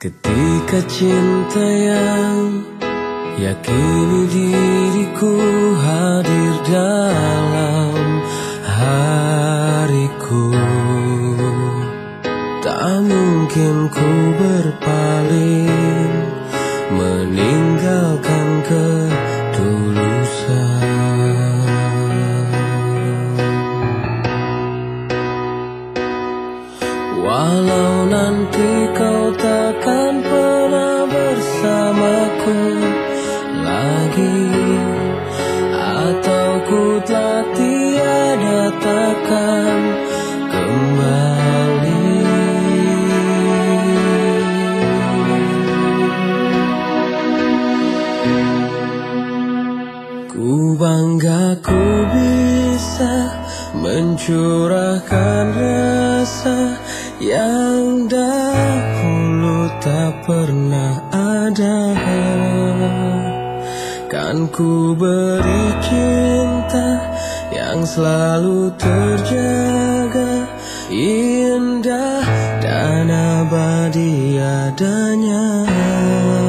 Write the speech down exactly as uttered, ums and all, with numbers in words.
Ketika cinta yang yakini diriku hadir dalam hariku, tak mungkin ku berpaling meninggalkan ketulusan. Walau nanti kau takkan pernah bersamaku lagi, atau ku telah tiada takkan kembali. Ku bangga ku bisa mencurahkan rasa yang dahulu tak pernah ada. Kan ku beri cinta yang selalu terjaga, indah dan abadi adanya.